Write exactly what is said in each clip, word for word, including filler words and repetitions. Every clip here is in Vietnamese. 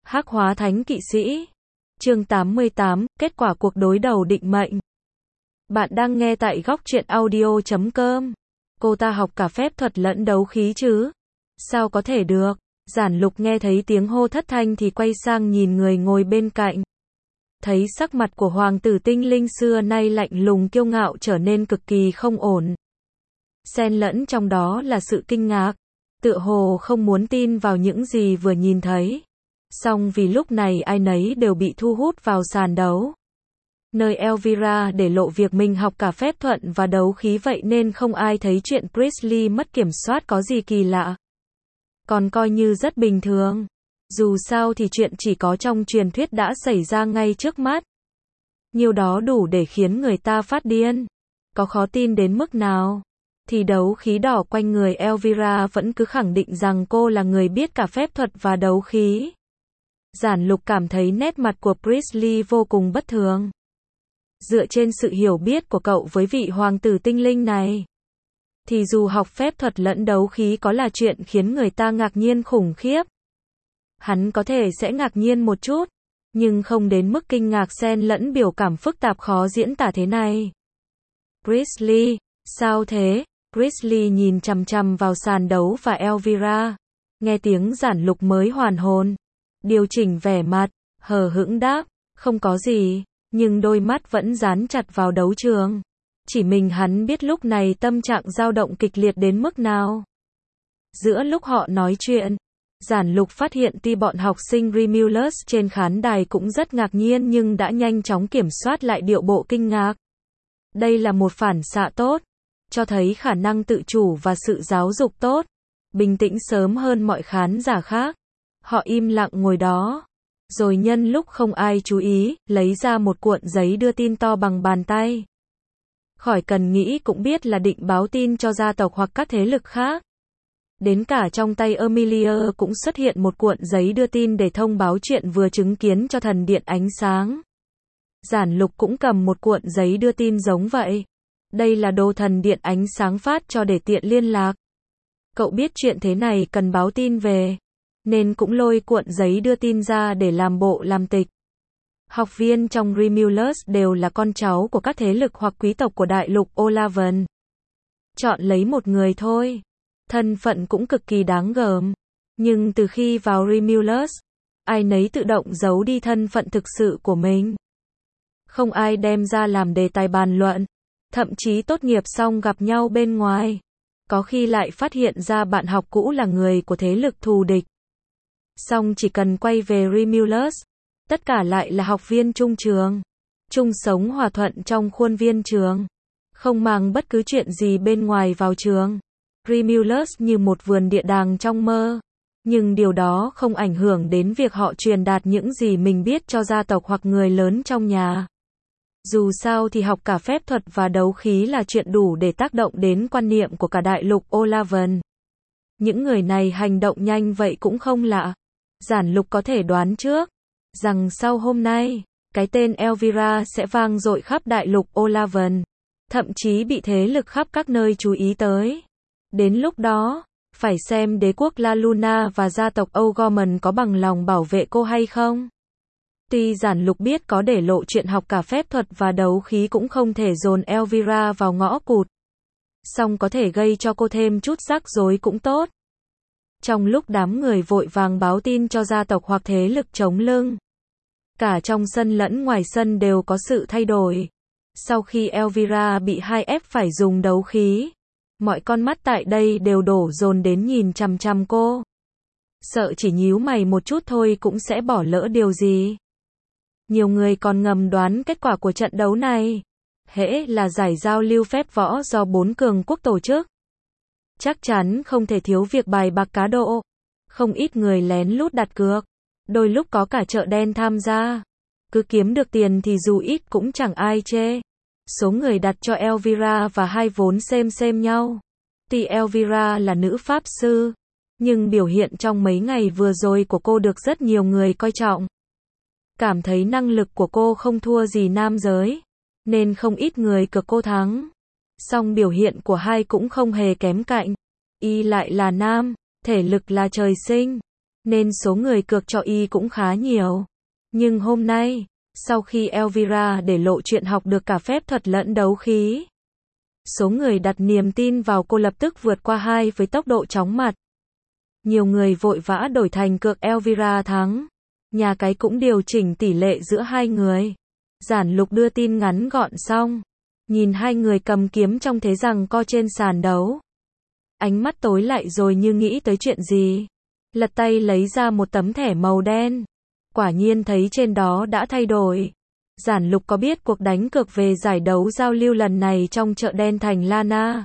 Hắc hóa thánh kỵ sĩ. Chương tám mươi tám, kết quả cuộc đối đầu định mệnh. Bạn đang nghe tại góc truyện audio chấm com. Cô ta học cả phép thuật lẫn đấu khí chứ? Sao có thể được? Giản Lục nghe thấy tiếng hô thất thanh thì quay sang nhìn người ngồi bên cạnh. Thấy sắc mặt của hoàng tử tinh linh xưa nay lạnh lùng kiêu ngạo trở nên cực kỳ không ổn. Xen lẫn trong đó là sự kinh ngạc, tựa hồ không muốn tin vào những gì vừa nhìn thấy. Song vì lúc này ai nấy đều bị thu hút vào sàn đấu. Nơi Elvira để lộ việc mình học cả phép thuật và đấu khí, vậy nên không ai thấy chuyện Priestley mất kiểm soát có gì kỳ lạ. Còn coi như rất bình thường. Dù sao thì chuyện chỉ có trong truyền thuyết đã xảy ra ngay trước mắt. Nhiều đó đủ để khiến người ta phát điên. Có khó tin đến mức nào? Thì đấu khí đỏ quanh người Elvira vẫn cứ khẳng định rằng cô là người biết cả phép thuật và đấu khí. Giản Lục cảm thấy nét mặt của Priestley vô cùng bất thường. Dựa trên sự hiểu biết của cậu với vị hoàng tử tinh linh này, thì dù học phép thuật lẫn đấu khí có là chuyện khiến người ta ngạc nhiên khủng khiếp, hắn có thể sẽ ngạc nhiên một chút, nhưng không đến mức kinh ngạc xen lẫn biểu cảm phức tạp khó diễn tả thế này. Priestley, sao thế? Priestley nhìn chằm chằm vào sàn đấu và Elvira. Nghe tiếng Giản Lục mới hoàn hồn. Điều chỉnh vẻ mặt, hờ hững đáp, không có gì, nhưng đôi mắt vẫn dán chặt vào đấu trường. Chỉ mình hắn biết lúc này tâm trạng dao động kịch liệt đến mức nào. Giữa lúc họ nói chuyện, Giản Lục phát hiện tuy bọn học sinh Remulus trên khán đài cũng rất ngạc nhiên nhưng đã nhanh chóng kiểm soát lại điệu bộ kinh ngạc. Đây là một phản xạ tốt, cho thấy khả năng tự chủ và sự giáo dục tốt, bình tĩnh sớm hơn mọi khán giả khác. Họ im lặng ngồi đó, rồi nhân lúc không ai chú ý, lấy ra một cuộn giấy đưa tin to bằng bàn tay. Khỏi cần nghĩ cũng biết là định báo tin cho gia tộc hoặc các thế lực khác. Đến cả trong tay Emilia cũng xuất hiện một cuộn giấy đưa tin để thông báo chuyện vừa chứng kiến cho thần điện ánh sáng. Giản Lục cũng cầm một cuộn giấy đưa tin giống vậy. Đây là đồ thần điện ánh sáng phát cho để tiện liên lạc. Cậu biết chuyện thế này cần báo tin về, nên cũng lôi cuộn giấy đưa tin ra để làm bộ làm tịch. Học viên trong Remulus đều là con cháu của các thế lực hoặc quý tộc của đại lục Olavan. Chọn lấy một người thôi. Thân phận cũng cực kỳ đáng gờm. Nhưng từ khi vào Remulus, ai nấy tự động giấu đi thân phận thực sự của mình. Không ai đem ra làm đề tài bàn luận. Thậm chí tốt nghiệp xong gặp nhau bên ngoài, có khi lại phát hiện ra bạn học cũ là người của thế lực thù địch. Xong chỉ cần quay về Remulus, tất cả lại là học viên chung trường, chung sống hòa thuận trong khuôn viên trường, không mang bất cứ chuyện gì bên ngoài vào trường. Remulus như một vườn địa đàng trong mơ, nhưng điều đó không ảnh hưởng đến việc họ truyền đạt những gì mình biết cho gia tộc hoặc người lớn trong nhà. Dù sao thì học cả phép thuật và đấu khí là chuyện đủ để tác động đến quan niệm của cả đại lục Olavan. Những người này hành động nhanh vậy cũng không lạ. Giản Lục có thể đoán trước rằng sau hôm nay, cái tên Elvira sẽ vang dội khắp đại lục Olavan, thậm chí bị thế lực khắp các nơi chú ý tới. Đến lúc đó, phải xem đế quốc La Luna và gia tộc O'Gorman có bằng lòng bảo vệ cô hay không. Tuy Giản Lục biết có để lộ chuyện học cả phép thuật và đấu khí cũng không thể dồn Elvira vào ngõ cụt. Song có thể gây cho cô thêm chút rắc rối cũng tốt. Trong lúc đám người vội vàng báo tin cho gia tộc hoặc thế lực chống lưng, cả trong sân lẫn ngoài sân đều có sự thay đổi. Sau khi Elvira bị hai ép phải dùng đấu khí, mọi con mắt tại đây đều đổ dồn đến nhìn chằm chằm cô. Sợ chỉ nhíu mày một chút thôi cũng sẽ bỏ lỡ điều gì. Nhiều người còn ngầm đoán kết quả của trận đấu này. Hễ là giải giao lưu phép võ do bốn cường quốc tổ chức, chắc chắn không thể thiếu việc bài bạc cá độ. Không ít người lén lút đặt cược. Đôi lúc có cả chợ đen tham gia. Cứ kiếm được tiền thì dù ít cũng chẳng ai chê. Số người đặt cho Elvira và hai vốn xem xem nhau. Tuy Elvira là nữ pháp sư, nhưng biểu hiện trong mấy ngày vừa rồi của cô được rất nhiều người coi trọng. Cảm thấy năng lực của cô không thua gì nam giới, nên không ít người cược cô thắng. Song biểu hiện của hai cũng không hề kém cạnh. Y lại là nam, thể lực là trời sinh, nên số người cược cho y cũng khá nhiều. Nhưng hôm nay, sau khi Elvira để lộ chuyện học được cả phép thuật lẫn đấu khí, số người đặt niềm tin vào cô lập tức vượt qua hai với tốc độ chóng mặt. Nhiều người vội vã đổi thành cược Elvira thắng. Nhà cái cũng điều chỉnh tỷ lệ giữa hai người. Giản Lục đưa tin ngắn gọn xong, nhìn hai người cầm kiếm trong thế giằng co trên sàn đấu. Ánh mắt tối lại rồi như nghĩ tới chuyện gì. Lật tay lấy ra một tấm thẻ màu đen. Quả nhiên thấy trên đó đã thay đổi. Giản Lục có biết cuộc đánh cược về giải đấu giao lưu lần này trong chợ đen thành Lana.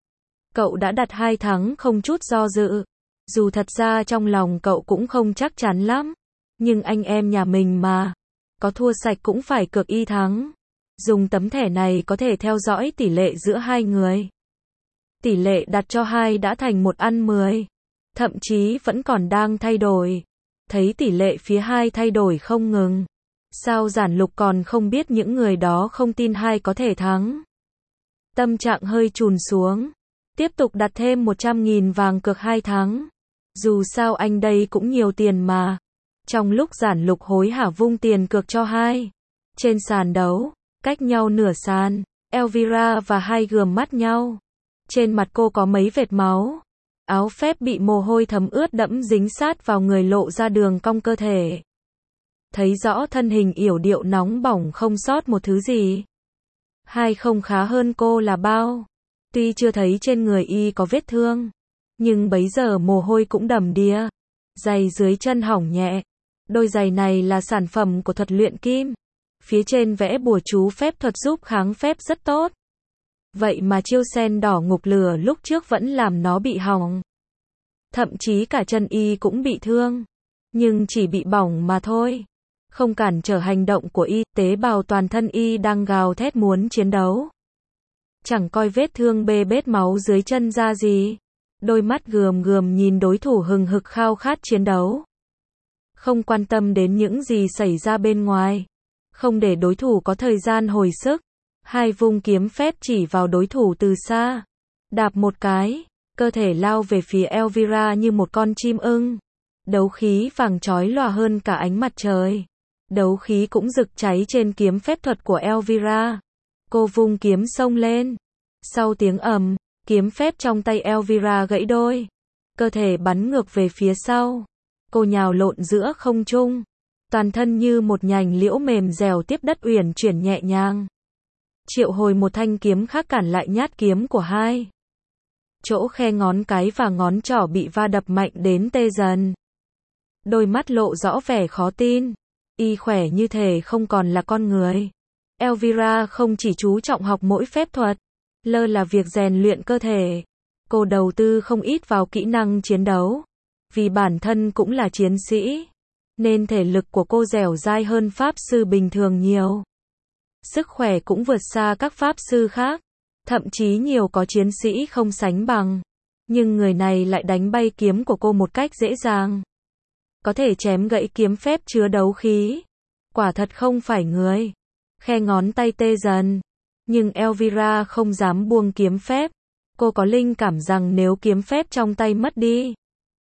Cậu đã đặt hai thắng không chút do dự. Dù thật ra trong lòng cậu cũng không chắc chắn lắm. Nhưng anh em nhà mình mà. Có thua sạch cũng phải cược y thắng. Dùng tấm thẻ này có thể theo dõi tỷ lệ giữa hai người. Tỷ lệ đặt cho hai đã thành một ăn mười. Thậm chí vẫn còn đang thay đổi. Thấy tỷ lệ phía hai thay đổi không ngừng. Sao Giản Lục còn không biết những người đó không tin hai có thể thắng. Tâm trạng hơi chùn xuống. Tiếp tục đặt thêm một trăm nghìn vàng cược hai thắng. Dù sao anh đây cũng nhiều tiền mà. Trong lúc Giản Lục hối hả vung tiền cược cho hai. Trên sàn đấu, cách nhau nửa sàn, Elvira và hai gườm mắt nhau. Trên mặt cô có mấy vệt máu. Áo phép bị mồ hôi thấm ướt đẫm dính sát vào người lộ ra đường cong cơ thể. Thấy rõ thân hình yểu điệu nóng bỏng không sót một thứ gì. Hai không khá hơn cô là bao. Tuy chưa thấy trên người y có vết thương, nhưng bấy giờ mồ hôi cũng đầm đìa. Giày dưới chân hỏng nhẹ. Đôi giày này là sản phẩm của thuật luyện kim. Phía trên vẽ bùa chú phép thuật giúp kháng phép rất tốt. Vậy mà chiêu sen đỏ ngục lửa lúc trước vẫn làm nó bị hỏng. Thậm chí cả chân y cũng bị thương. Nhưng chỉ bị bỏng mà thôi. Không cản trở hành động của y, tế bào toàn thân y đang gào thét muốn chiến đấu. Chẳng coi vết thương bê bết máu dưới chân ra gì. Đôi mắt gườm gườm nhìn đối thủ hừng hực khao khát chiến đấu. Không quan tâm đến những gì xảy ra bên ngoài. Không để đối thủ có thời gian hồi sức. Hai vung kiếm phép chỉ vào đối thủ từ xa. Đạp một cái, cơ thể lao về phía Elvira như một con chim ưng. Đấu khí vàng chói lòa hơn cả ánh mặt trời. Đấu khí cũng rực cháy trên kiếm phép thuật của Elvira. Cô vung kiếm xông lên. Sau tiếng ầm, kiếm phép trong tay Elvira gãy đôi. Cơ thể bắn ngược về phía sau. Cô nhào lộn giữa không trung. Toàn thân như một nhành liễu mềm dẻo tiếp đất uyển chuyển nhẹ nhàng. Triệu hồi một thanh kiếm khác cản lại nhát kiếm của hai. Chỗ khe ngón cái và ngón trỏ bị va đập mạnh đến tê dần. Đôi mắt lộ rõ vẻ khó tin. Y khỏe như thể không còn là con người. Elvira không chỉ chú trọng học mỗi phép thuật, lơ là việc rèn luyện cơ thể. Cô đầu tư không ít vào kỹ năng chiến đấu. Vì bản thân cũng là chiến sĩ, nên thể lực của cô dẻo dai hơn pháp sư bình thường nhiều. Sức khỏe cũng vượt xa các pháp sư khác. Thậm chí nhiều có chiến sĩ không sánh bằng. Nhưng người này lại đánh bay kiếm của cô một cách dễ dàng. Có thể chém gãy kiếm phép chứa đấu khí. Quả thật không phải người. Khe ngón tay tê dần. Nhưng Elvira không dám buông kiếm phép. Cô có linh cảm rằng nếu kiếm phép trong tay mất đi,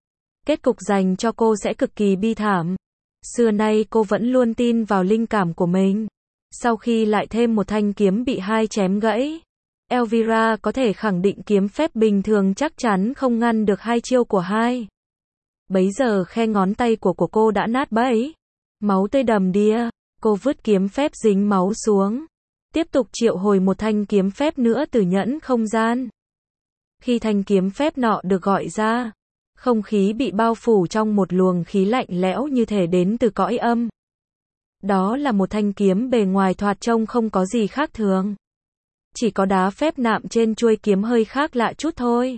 kết cục dành cho cô sẽ cực kỳ bi thảm. Xưa nay cô vẫn luôn tin vào linh cảm của mình. Sau khi lại thêm một thanh kiếm bị hai chém gãy, Elvira có thể khẳng định kiếm phép bình thường chắc chắn không ngăn được hai chiêu của hai. Bấy giờ khe ngón tay của của cô đã nát bấy. Máu tươi đầm đìa. Cô vứt kiếm phép dính máu xuống. Tiếp tục triệu hồi một thanh kiếm phép nữa từ nhẫn không gian. Khi thanh kiếm phép nọ được gọi ra, không khí bị bao phủ trong một luồng khí lạnh lẽo như thể đến từ cõi âm. Đó là một thanh kiếm bề ngoài thoạt trông không có gì khác thường. Chỉ có đá phép nạm trên chuôi kiếm hơi khác lạ chút thôi.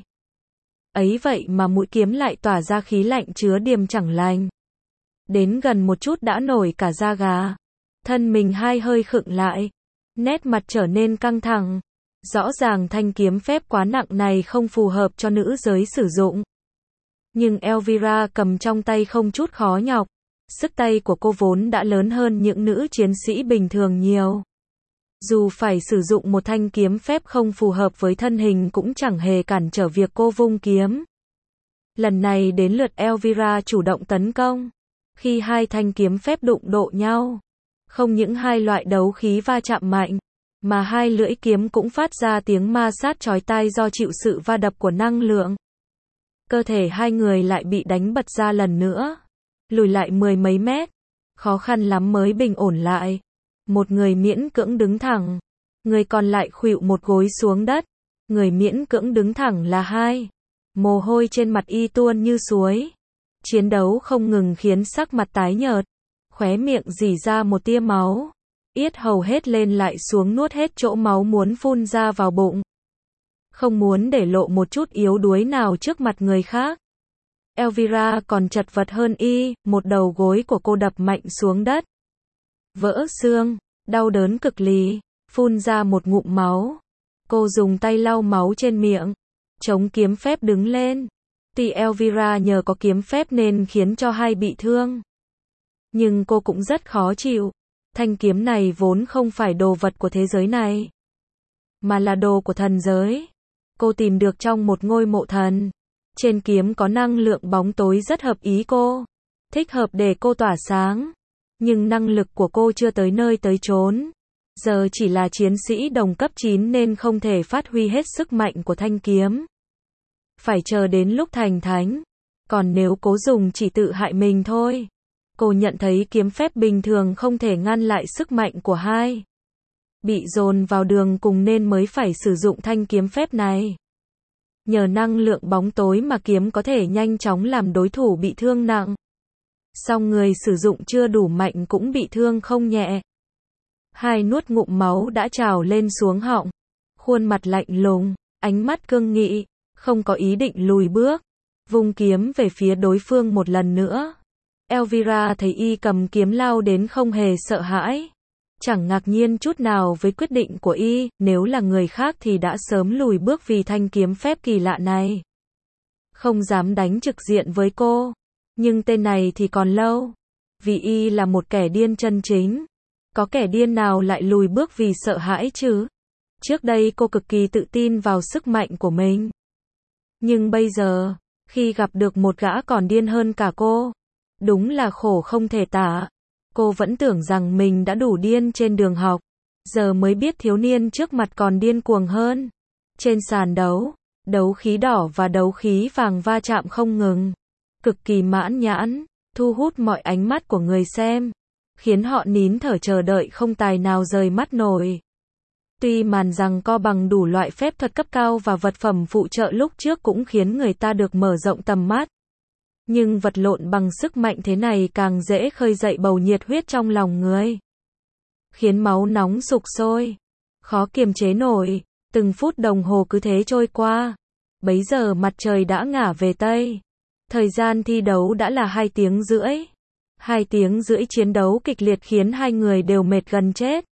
Ấy vậy mà mũi kiếm lại tỏa ra khí lạnh chứa điềm chẳng lành. Đến gần một chút đã nổi cả da gà. Thân mình hai hơi khựng lại. Nét mặt trở nên căng thẳng. Rõ ràng thanh kiếm phép quá nặng này không phù hợp cho nữ giới sử dụng. Nhưng Elvira cầm trong tay không chút khó nhọc. Sức tay của cô vốn đã lớn hơn những nữ chiến sĩ bình thường nhiều. Dù phải sử dụng một thanh kiếm phép không phù hợp với thân hình cũng chẳng hề cản trở việc cô vung kiếm. Lần này đến lượt Elvira chủ động tấn công. Khi hai thanh kiếm phép đụng độ nhau, không những hai loại đấu khí va chạm mạnh, mà hai lưỡi kiếm cũng phát ra tiếng ma sát chói tai do chịu sự va đập của năng lượng. Cơ thể hai người lại bị đánh bật ra lần nữa, lùi lại mười mấy mét, khó khăn lắm mới bình ổn lại. Một người miễn cưỡng đứng thẳng, người còn lại khuỵu một gối xuống đất. Người miễn cưỡng đứng thẳng là hai. Mồ hôi trên mặt y tuôn như suối. Chiến đấu không ngừng khiến sắc mặt tái nhợt, khóe miệng rỉ ra một tia máu, yết hầu hết lên lại xuống nuốt hết chỗ máu muốn phun ra vào bụng. Không muốn để lộ một chút yếu đuối nào trước mặt người khác. Elvira còn chật vật hơn y, một đầu gối của cô đập mạnh xuống đất. Vỡ xương, đau đớn cực lì, phun ra một ngụm máu. Cô dùng tay lau máu trên miệng, chống kiếm phép đứng lên. Tuy Elvira nhờ có kiếm phép nên khiến cho hai bị thương, nhưng cô cũng rất khó chịu. Thanh kiếm này vốn không phải đồ vật của thế giới này, mà là đồ của thần giới. Cô tìm được trong một ngôi mộ thần. Trên kiếm có năng lượng bóng tối rất hợp ý cô, thích hợp để cô tỏa sáng. Nhưng năng lực của cô chưa tới nơi tới chốn. Giờ chỉ là chiến sĩ đồng cấp chín nên không thể phát huy hết sức mạnh của thanh kiếm. Phải chờ đến lúc thành thánh. Còn nếu cố dùng chỉ tự hại mình thôi. Cô nhận thấy kiếm phép bình thường không thể ngăn lại sức mạnh của hai. Bị dồn vào đường cùng nên mới phải sử dụng thanh kiếm phép này. Nhờ năng lượng bóng tối mà kiếm có thể nhanh chóng làm đối thủ bị thương nặng. Song người sử dụng chưa đủ mạnh cũng bị thương không nhẹ. Hai nuốt ngụm máu đã trào lên xuống họng. Khuôn mặt lạnh lùng, ánh mắt cương nghị, không có ý định lùi bước. Vung kiếm về phía đối phương một lần nữa. Elvira thấy y cầm kiếm lao đến không hề sợ hãi. Chẳng ngạc nhiên chút nào với quyết định của y, nếu là người khác thì đã sớm lùi bước vì thanh kiếm phép kỳ lạ này. Không dám đánh trực diện với cô. Nhưng tên này thì còn lâu. Vì y là một kẻ điên chân chính. Có kẻ điên nào lại lùi bước vì sợ hãi chứ? Trước đây cô cực kỳ tự tin vào sức mạnh của mình. Nhưng bây giờ, khi gặp được một gã còn điên hơn cả cô, đúng là khổ không thể tả. Cô vẫn tưởng rằng mình đã đủ điên trên đường học, giờ mới biết thiếu niên trước mặt còn điên cuồng hơn. Trên sàn đấu, đấu khí đỏ và đấu khí vàng va chạm không ngừng, cực kỳ mãn nhãn, thu hút mọi ánh mắt của người xem, khiến họ nín thở chờ đợi không tài nào rời mắt nổi. Tuy màn giằng co bằng đủ loại phép thuật cấp cao và vật phẩm phụ trợ lúc trước cũng khiến người ta được mở rộng tầm mắt, nhưng vật lộn bằng sức mạnh thế này càng dễ khơi dậy bầu nhiệt huyết trong lòng người, khiến máu nóng sục sôi, khó kiềm chế nổi. Từng phút đồng hồ cứ thế trôi qua. Bấy giờ mặt trời đã ngả về Tây. Thời gian thi đấu đã là hai tiếng rưỡi. Hai tiếng rưỡi chiến đấu kịch liệt khiến hai người đều mệt gần chết.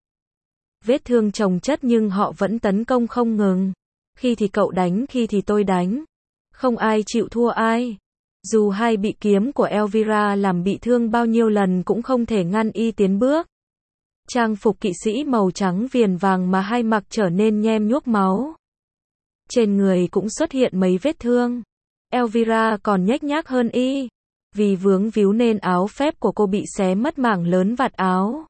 Vết thương chồng chất nhưng họ vẫn tấn công không ngừng. Khi thì cậu đánh, khi thì tôi đánh. Không ai chịu thua ai. Dù hai bị kiếm của Elvira làm bị thương bao nhiêu lần cũng không thể ngăn y tiến bước. Trang phục kỵ sĩ màu trắng viền vàng mà hai mặc trở nên nhem nhuốc máu. Trên người cũng xuất hiện mấy vết thương. Elvira còn nhếch nhác hơn y. Vì vướng víu nên áo phép của cô bị xé mất mảng lớn vạt áo,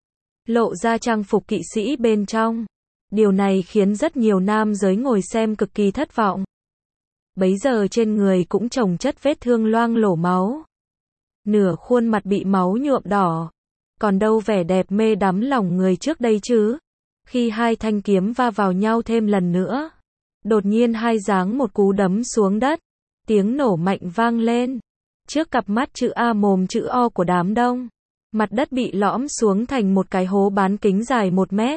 lộ ra trang phục kỵ sĩ bên trong. Điều này khiến rất nhiều nam giới ngồi xem cực kỳ thất vọng. Bấy giờ trên người cũng chồng chất vết thương loang lổ máu. Nửa khuôn mặt bị máu nhuộm đỏ. Còn đâu vẻ đẹp mê đắm lòng người trước đây chứ. Khi hai thanh kiếm va vào nhau thêm lần nữa, đột nhiên hai giáng một cú đấm xuống đất. Tiếng nổ mạnh vang lên. Trước cặp mắt chữ A mồm chữ O của đám đông, mặt đất bị lõm xuống thành một cái hố bán kính dài một mét.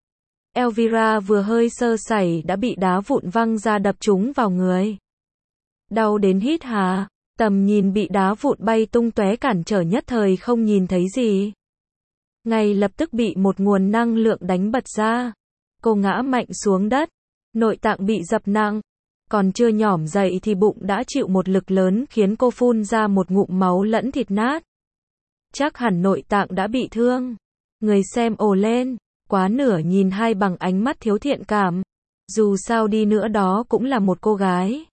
Elvira vừa hơi sơ sẩy đã bị đá vụn văng ra đập trúng vào người. Đau đến hít hà, tầm nhìn bị đá vụn bay tung tóe cản trở nhất thời không nhìn thấy gì. Ngay lập tức bị một nguồn năng lượng đánh bật ra. Cô ngã mạnh xuống đất, nội tạng bị dập nặng. Còn chưa nhỏm dậy thì bụng đã chịu một lực lớn khiến cô phun ra một ngụm máu lẫn thịt nát. Chắc hẳn nội tạng đã bị thương. Người xem ồ lên, quá nửa nhìn hai bằng ánh mắt thiếu thiện cảm. Dù sao đi nữa đó cũng là một cô gái.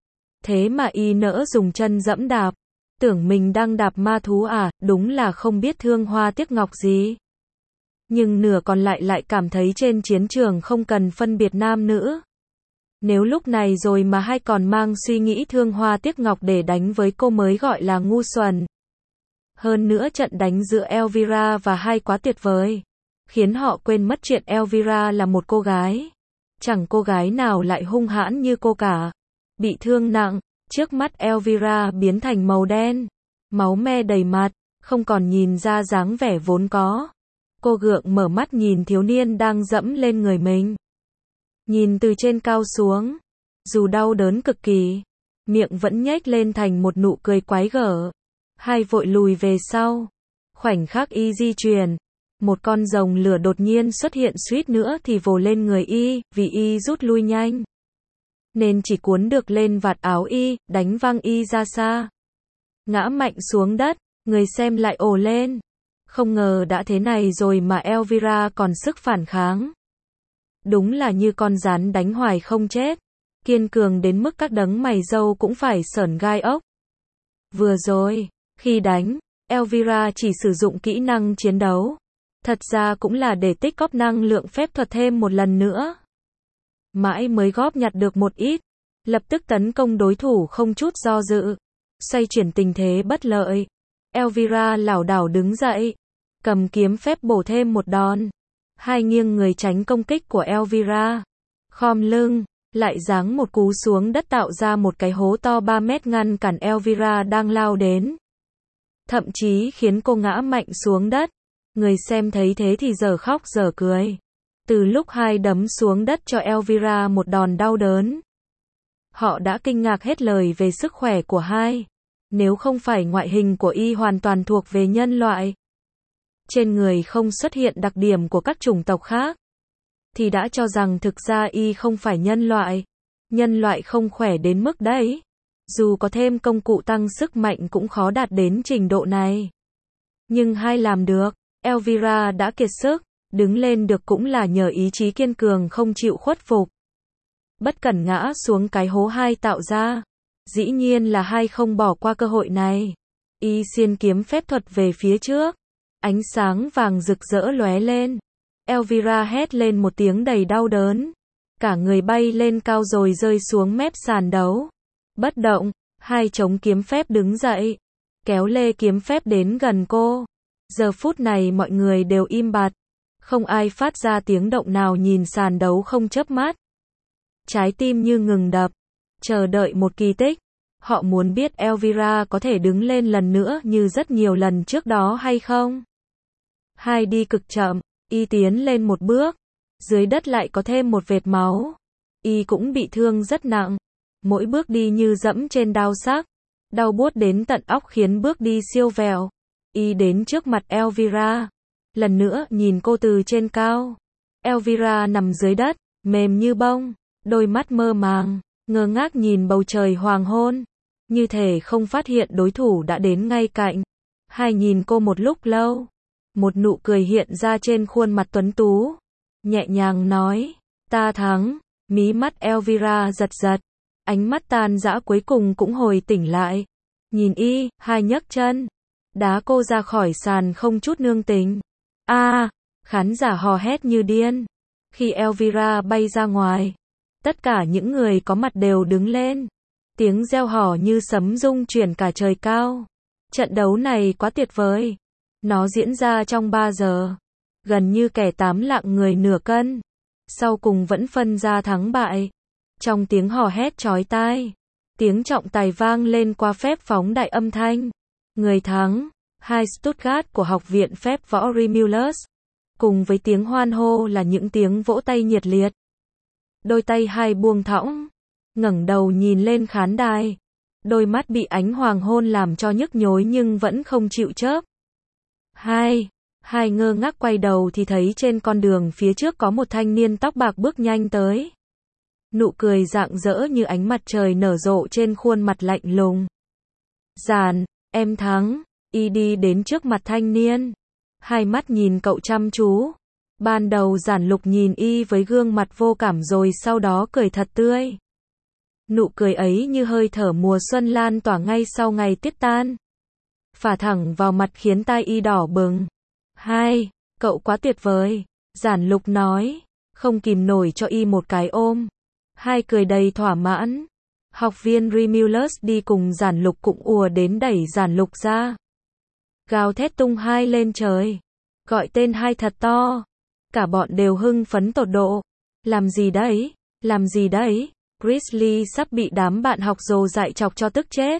Thế mà y nỡ dùng chân dẫm đạp. Tưởng mình đang đạp ma thú à, đúng là không biết thương hoa tiếc ngọc gì. Nhưng nửa còn lại lại cảm thấy trên chiến trường không cần phân biệt nam nữ. Nếu lúc này rồi mà hay còn mang suy nghĩ thương hoa tiếc ngọc để đánh với cô mới gọi là ngu xuẩn. Hơn nữa trận đánh giữa Elvira và hai quá tuyệt vời. Khiến họ quên mất chuyện Elvira là một cô gái. Chẳng cô gái nào lại hung hãn như cô cả. Bị thương nặng, trước mắt Elvira biến thành màu đen. Máu me đầy mặt, không còn nhìn ra dáng vẻ vốn có. Cô gượng mở mắt nhìn thiếu niên đang dẫm lên người mình. Nhìn từ trên cao xuống. Dù đau đớn cực kỳ, miệng vẫn nhếch lên thành một nụ cười quái gở. Hai vội lùi về sau. Khoảnh khắc y di chuyển. Một con rồng lửa đột nhiên xuất hiện suýt nữa thì vồ lên người y, vì y rút lui nhanh. Nên chỉ cuốn được lên vạt áo y, đánh văng y ra xa. Ngã mạnh xuống đất, người xem lại ồ lên. Không ngờ đã thế này rồi mà Elvira còn sức phản kháng. Đúng là như con rắn đánh hoài không chết. Kiên cường đến mức các đấng mày râu cũng phải sởn gai ốc. Vừa rồi, khi đánh, Elvira chỉ sử dụng kỹ năng chiến đấu. Thật ra cũng là để tích góp năng lượng phép thuật thêm một lần nữa. Mãi mới góp nhặt được một ít. Lập tức tấn công đối thủ không chút do dự. Xoay chuyển tình thế bất lợi. Elvira lảo đảo đứng dậy. Cầm kiếm phép bổ thêm một đòn. Hai nghiêng người tránh công kích của Elvira. Khom lưng, lại giáng một cú xuống đất tạo ra một cái hố to ba mét ngăn cản Elvira đang lao đến. Thậm chí khiến cô ngã mạnh xuống đất. Người xem thấy thế thì giờ khóc giờ cười. Từ lúc hai đấm xuống đất cho Elvira một đòn đau đớn. Họ đã kinh ngạc hết lời về sức khỏe của hai. Nếu không phải ngoại hình của y hoàn toàn thuộc về nhân loại. Trên người không xuất hiện đặc điểm của các chủng tộc khác. Thì đã cho rằng thực ra y không phải nhân loại. Nhân loại không khỏe đến mức đấy. Dù có thêm công cụ tăng sức mạnh cũng khó đạt đến trình độ này. Nhưng hai làm được. Elvira đã kiệt sức. Đứng lên được cũng là nhờ ý chí kiên cường không chịu khuất phục. Bất cẩn ngã xuống cái hố hai tạo ra. Dĩ nhiên là hai không bỏ qua cơ hội này. Y xiên kiếm phép thuật về phía trước. Ánh sáng vàng rực rỡ lóe lên. Elvira hét lên một tiếng đầy đau đớn. Cả người bay lên cao rồi rơi xuống mép sàn đấu. Bất động, hai chống kiếm phép đứng dậy. Kéo lê kiếm phép đến gần cô. Giờ phút này mọi người đều im bặt. Không ai phát ra tiếng động nào nhìn sàn đấu không chớp mắt. Trái tim như ngừng đập. Chờ đợi một kỳ tích. Họ muốn biết Elvira có thể đứng lên lần nữa như rất nhiều lần trước đó hay không. Hai đi cực chậm. Y tiến lên một bước. Dưới đất lại có thêm một vệt máu. Y cũng bị thương rất nặng. Mỗi bước đi như dẫm trên đao sắc. Đau buốt đến tận óc khiến bước đi siêu vẹo. Y đến trước mặt Elvira. Lần nữa nhìn cô từ trên cao. Elvira nằm dưới đất, mềm như bông. Đôi mắt mơ màng, ngơ ngác nhìn bầu trời hoàng hôn. Như thể không phát hiện đối thủ đã đến ngay cạnh. Hai nhìn cô một lúc lâu. Một nụ cười hiện ra trên khuôn mặt tuấn tú. Nhẹ nhàng nói, ta thắng. Mí mắt Elvira giật giật. Ánh mắt tan dã cuối cùng cũng hồi tỉnh lại. Nhìn y, hai nhấc chân. Đá cô ra khỏi sàn không chút nương tình. A, à, khán giả hò hét như điên. Khi Elvira bay ra ngoài, tất cả những người có mặt đều đứng lên. Tiếng reo hò như sấm rung chuyển cả trời cao. Trận đấu này quá tuyệt vời. Nó diễn ra trong ba giờ. Gần như kẻ tám lạng người nửa cân. Sau cùng vẫn phân ra thắng bại. Trong tiếng hò hét chói tai. Tiếng trọng tài vang lên qua phép phóng đại âm thanh. Người thắng, hai Stuttgart của Học viện Phép võ Romulus. Cùng với tiếng hoan hô là những tiếng vỗ tay nhiệt liệt. Đôi tay hai buông thõng. Ngẩng đầu nhìn lên khán đài. Đôi mắt bị ánh hoàng hôn làm cho nhức nhối nhưng vẫn không chịu chớp. Hai, hai ngơ ngác quay đầu thì thấy trên con đường phía trước có một thanh niên tóc bạc bước nhanh tới. Nụ cười rạng rỡ như ánh mặt trời nở rộ trên khuôn mặt lạnh lùng. Giản, em thắng. Y đi đến trước mặt thanh niên. Hai mắt nhìn cậu chăm chú. Ban đầu Giản Lục nhìn y với gương mặt vô cảm rồi sau đó cười thật tươi. Nụ cười ấy như hơi thở mùa xuân lan tỏa ngay sau ngày tiết tan. Phả thẳng vào mặt khiến tai y đỏ bừng. Hai, cậu quá tuyệt vời. Giản Lục nói, không kìm nổi cho y một cái ôm. Hai cười đầy thỏa mãn. Học viên Remulus đi cùng Giản Lục cũng ùa đến đẩy Giản Lục ra. Gào thét tung hai lên trời. Gọi tên hai thật to. Cả bọn đều hưng phấn tột độ. Làm gì đấy? Làm gì đấy? Grizzly sắp bị đám bạn học rồ dại chọc cho tức chết.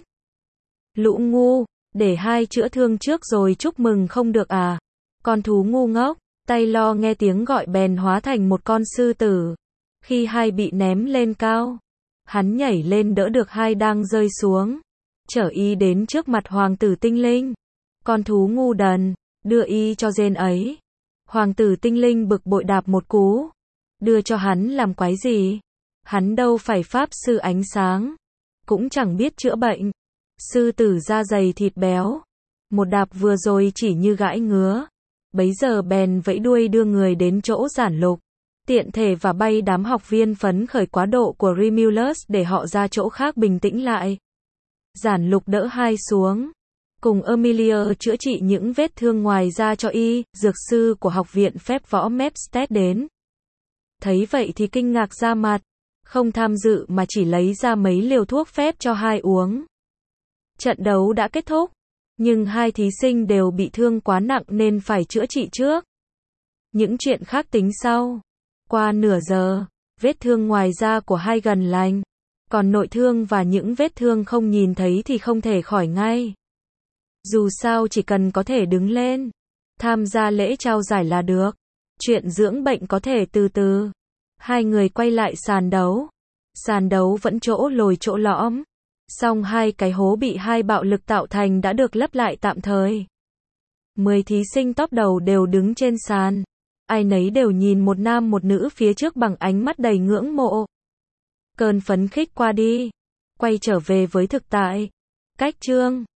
Lũ ngu, để hai chữa thương trước rồi chúc mừng không được à? Con thú ngu ngốc. Taylor nghe tiếng gọi bèn hóa thành một con sư tử. Khi hai bị ném lên cao, hắn nhảy lên đỡ được hai đang rơi xuống, chở y đến trước mặt hoàng tử tinh linh. Con thú ngu đần, đưa y cho rên ấy. Hoàng tử tinh linh bực bội đạp một cú. Đưa cho hắn làm quái gì? Hắn đâu phải pháp sư ánh sáng, cũng chẳng biết chữa bệnh. Sư tử da dày thịt béo, một đạp vừa rồi chỉ như gãi ngứa. Bấy giờ bèn vẫy đuôi đưa người đến chỗ Giản Lục, tiện thể và bay đám học viên phấn khởi quá độ của Remulus để họ ra chỗ khác bình tĩnh lại. Giản Lục đỡ hai xuống, cùng Emilia chữa trị những vết thương ngoài da cho y. Dược sư của học viện phép võ Mepstead đến. Thấy vậy thì kinh ngạc ra mặt, không tham dự mà chỉ lấy ra mấy liều thuốc phép cho hai uống. Trận đấu đã kết thúc, nhưng hai thí sinh đều bị thương quá nặng nên phải chữa trị trước. Những chuyện khác tính sau. Qua nửa giờ, vết thương ngoài da của hai gần lành. Còn nội thương và những vết thương không nhìn thấy thì không thể khỏi ngay. Dù sao chỉ cần có thể đứng lên, tham gia lễ trao giải là được. Chuyện dưỡng bệnh có thể từ từ. Hai người quay lại sàn đấu. Sàn đấu vẫn chỗ lồi chỗ lõm. Song hai cái hố bị hai bạo lực tạo thành đã được lấp lại tạm thời. Mười thí sinh top đầu đều đứng trên sàn. Ai nấy đều nhìn một nam một nữ phía trước bằng ánh mắt đầy ngưỡng mộ. Cơn phấn khích qua đi. Quay trở về với thực tại. Cách chương